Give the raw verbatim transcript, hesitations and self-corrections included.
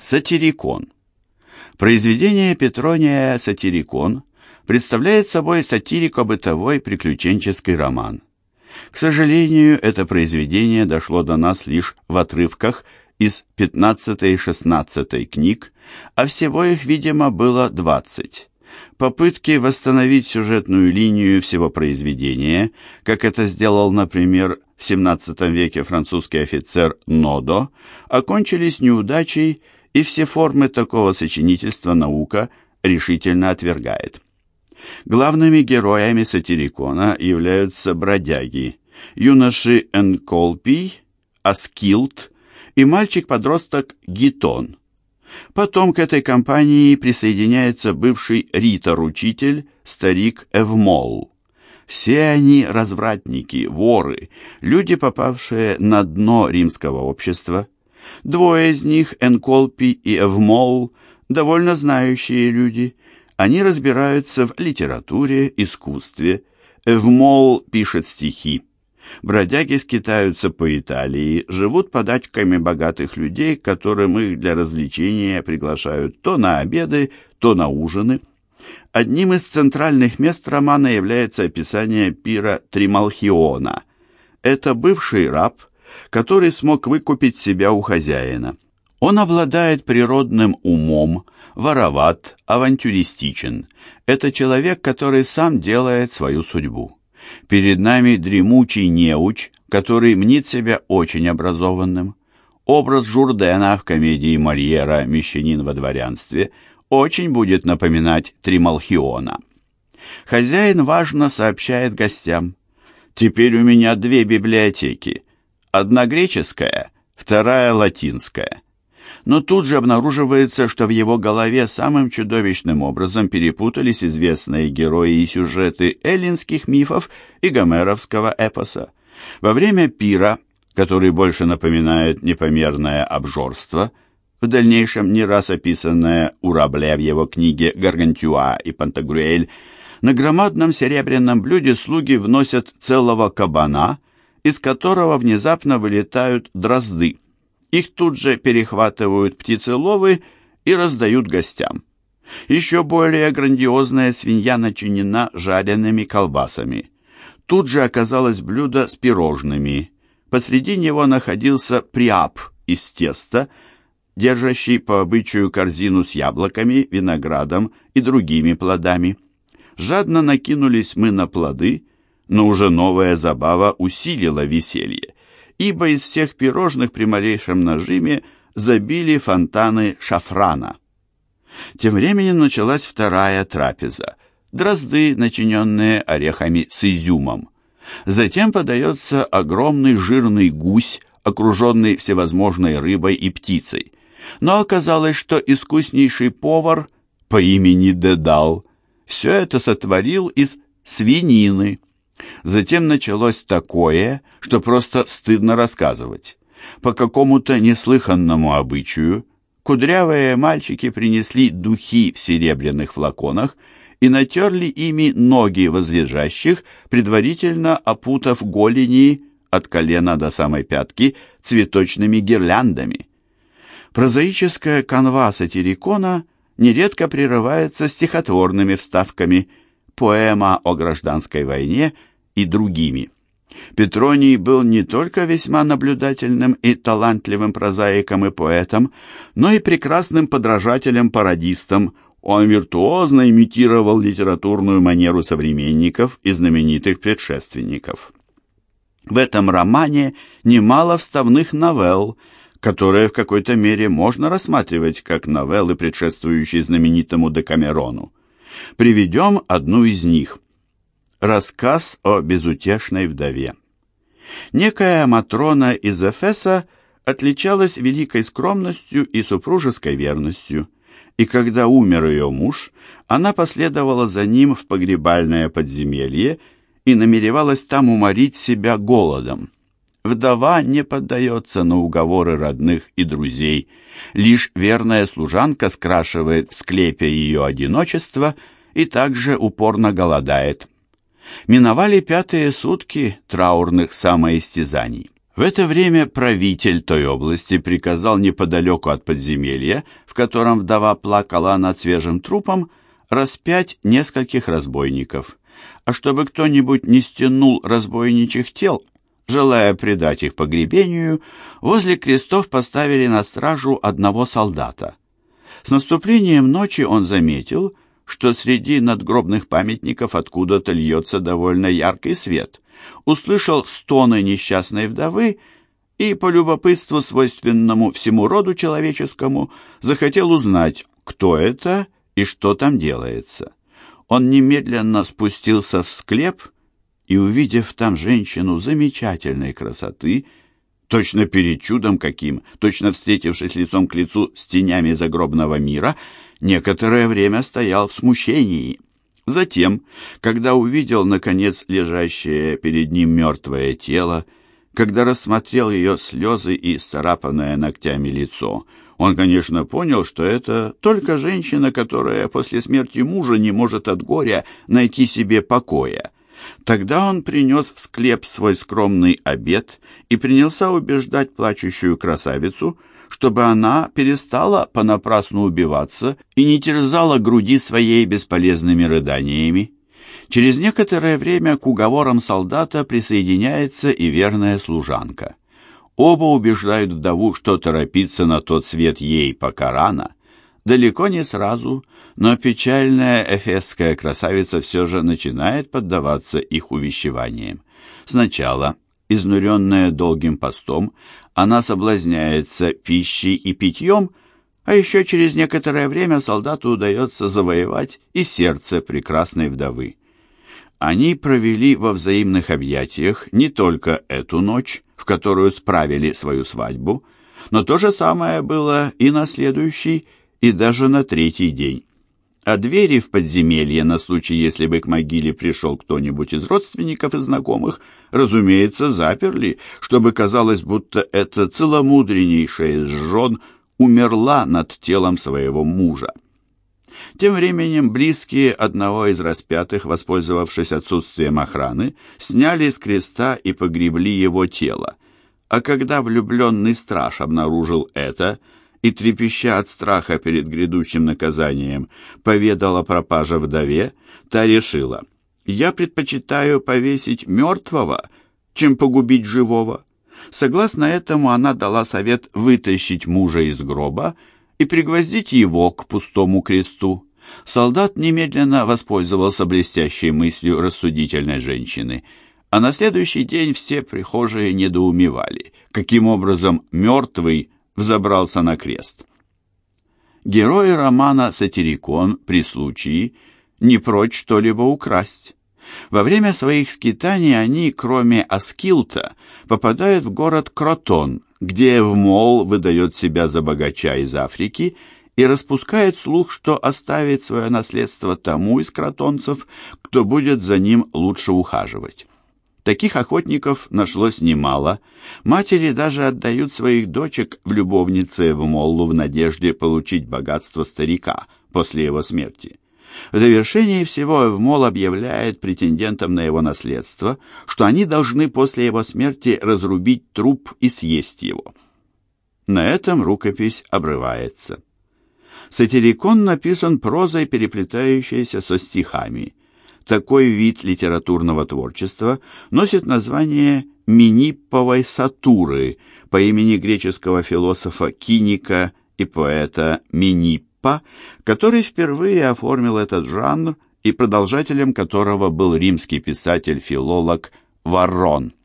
Сатирикон. Произведение Петрония «Сатирикон» представляет собой сатирико-бытовой приключенческий роман. К сожалению, это произведение дошло до нас лишь в отрывках из пятнадцатой и шестнадцатой книг, а всего их, видимо, было двадцать. Попытки восстановить сюжетную линию всего произведения, как это сделал, например, в семнадцатом веке французский офицер Нодо, окончились неудачей, и все формы такого сочинительства наука решительно отвергает. Главными героями Сатирикона являются бродяги, юноши Энколпий, Аскилд и мальчик-подросток Гитон. Потом к этой компании присоединяется бывший ритор-учитель, старик Эвмол. Все они развратники, воры, люди, попавшие на дно римского общества. Двое из них, Энколпий и Эвмол, довольно знающие люди. Они разбираются в литературе, искусстве. Эвмол пишет стихи. Бродяги скитаются по Италии, живут подачками богатых людей, которым их для развлечения приглашают то на обеды, то на ужины. Одним из центральных мест романа является описание пира Трималхиона. Это бывший раб, который смог выкупить себя у хозяина. Он обладает природным умом, вороват, авантюристичен. Это человек, который сам делает свою судьбу. Перед нами дремучий неуч, который мнит себя очень образованным. Образ Журдена в комедии Мольера «Мещанин во дворянстве» очень будет напоминать Трималхиона. Хозяин важно сообщает гостям: «Теперь у меня две библиотеки. Одна греческая, вторая латинская». Но тут же обнаруживается, что в его голове самым чудовищным образом перепутались известные герои и сюжеты эллинских мифов и гомеровского эпоса. Во время пира, который больше напоминает непомерное обжорство, в дальнейшем не раз описанное у Рабле в его книге «Гаргантюа и Пантагрюэль», на громадном серебряном блюде слуги вносят целого кабана, из которого внезапно вылетают дрозды. Их тут же перехватывают птицеловы и раздают гостям. Еще более грандиозная свинья начинена жареными колбасами. Тут же оказалось блюдо с пирожными. Посреди него находился приап из теста, держащий по обычаю корзину с яблоками, виноградом и другими плодами. Жадно накинулись мы на плоды, но уже новая забава усилила веселье, ибо из всех пирожных при малейшем нажиме забили фонтаны шафрана. Тем временем началась вторая трапеза – дрозды, начиненные орехами с изюмом. Затем подается огромный жирный гусь, окруженный всевозможной рыбой и птицей. Но оказалось, что искуснейший повар по имени Дедал все это сотворил из свинины. Затем началось такое, что просто стыдно рассказывать. По какому-то неслыханному обычаю кудрявые мальчики принесли духи в серебряных флаконах и натерли ими ноги возлежащих, предварительно опутав голени от колена до самой пятки цветочными гирляндами. Прозаическая канва Сатирикона нередко прерывается стихотворными вставками, поэма о гражданской войне и другими. Петроний был не только весьма наблюдательным и талантливым прозаиком и поэтом, но и прекрасным подражателем-пародистом. Он виртуозно имитировал литературную манеру современников и знаменитых предшественников. В этом романе немало вставных новелл, которые в какой-то мере можно рассматривать как новеллы, предшествующие знаменитому Декамерону. Приведем одну из них. Рассказ о безутешной вдове. Некая Матрона из Эфеса отличалась великой скромностью и супружеской верностью, и когда умер ее муж, она последовала за ним в погребальное подземелье и намеревалась там уморить себя голодом. Вдова не поддается на уговоры родных и друзей, лишь верная служанка скрашивает в склепе ее одиночество и также упорно голодает. Миновали пятые сутки траурных самоистязаний. В это время правитель той области приказал неподалеку от подземелья, в котором вдова плакала над свежим трупом, распять нескольких разбойников. А чтобы кто-нибудь не стянул разбойничьих тел, желая предать их погребению, возле крестов поставили на стражу одного солдата. С наступлением ночи он заметил, что среди надгробных памятников откуда-то льется довольно яркий свет, услышал стоны несчастной вдовы и, по любопытству, свойственному всему роду человеческому, захотел узнать, кто это и что там делается. Он немедленно спустился в склеп и, увидев там женщину замечательной красоты, точно перед чудом каким, точно встретившись лицом к лицу с тенями загробного мира, некоторое время стоял в смущении. Затем, когда увидел, наконец, лежащее перед ним мертвое тело, когда рассмотрел ее слезы и исцарапанное ногтями лицо, он, конечно, понял, что это только женщина, которая после смерти мужа не может от горя найти себе покоя. Тогда он принес в склеп свой скромный обед и принялся убеждать плачущую красавицу, чтобы она перестала понапрасну убиваться и не терзала груди своей бесполезными рыданиями. Через некоторое время к уговорам солдата присоединяется и верная служанка. Оба убеждают вдову, что торопиться на тот свет ей пока рано. Далеко не сразу, но печальная эфесская красавица все же начинает поддаваться их увещеваниям. Сначала, изнуренная долгим постом, она соблазняется пищей и питьем, а еще через некоторое время солдату удается завоевать и сердце прекрасной вдовы. Они провели во взаимных объятиях не только эту ночь, в которую справили свою свадьбу, но то же самое было и на следующий, и даже на третий день. А двери в подземелье, на случай, если бы к могиле пришел кто-нибудь из родственников и знакомых, разумеется, заперли, чтобы казалось, будто эта целомудреннейшая из жен умерла над телом своего мужа. Тем временем близкие одного из распятых, воспользовавшись отсутствием охраны, сняли с креста и погребли его тело. А когда влюбленный страж обнаружил это и, трепеща от страха перед грядущим наказанием, поведал о пропаже вдове, та решила: «Я предпочитаю повесить мертвого, чем погубить живого». Согласно этому она дала совет вытащить мужа из гроба и пригвоздить его к пустому кресту. Солдат немедленно воспользовался блестящей мыслью рассудительной женщины, а на следующий день все прихожие недоумевали, каким образом мертвый взобрался на крест. Герои романа «Сатирикон» при случае не прочь что-либо украсть. Во время своих скитаний они, кроме Аскилта, попадают в город Кротон, где Эвмол выдает себя за богача из Африки и распускает слух, что оставит свое наследство тому из кротонцев, кто будет за ним лучше ухаживать. Таких охотников нашлось немало. Матери даже отдают своих дочек в любовнице Эвмолу в надежде получить богатство старика после его смерти. В завершении всего Эвмол объявляет претендентам на его наследство, что они должны после его смерти разрубить труп и съесть его. На этом рукопись обрывается. Сатирикон написан прозой, переплетающейся со стихами. Такой вид литературного творчества носит название Минипповой сатуры по имени греческого философа Киника и поэта Миниппа, который впервые оформил этот жанр и продолжателем которого был римский писатель-филолог Варрон.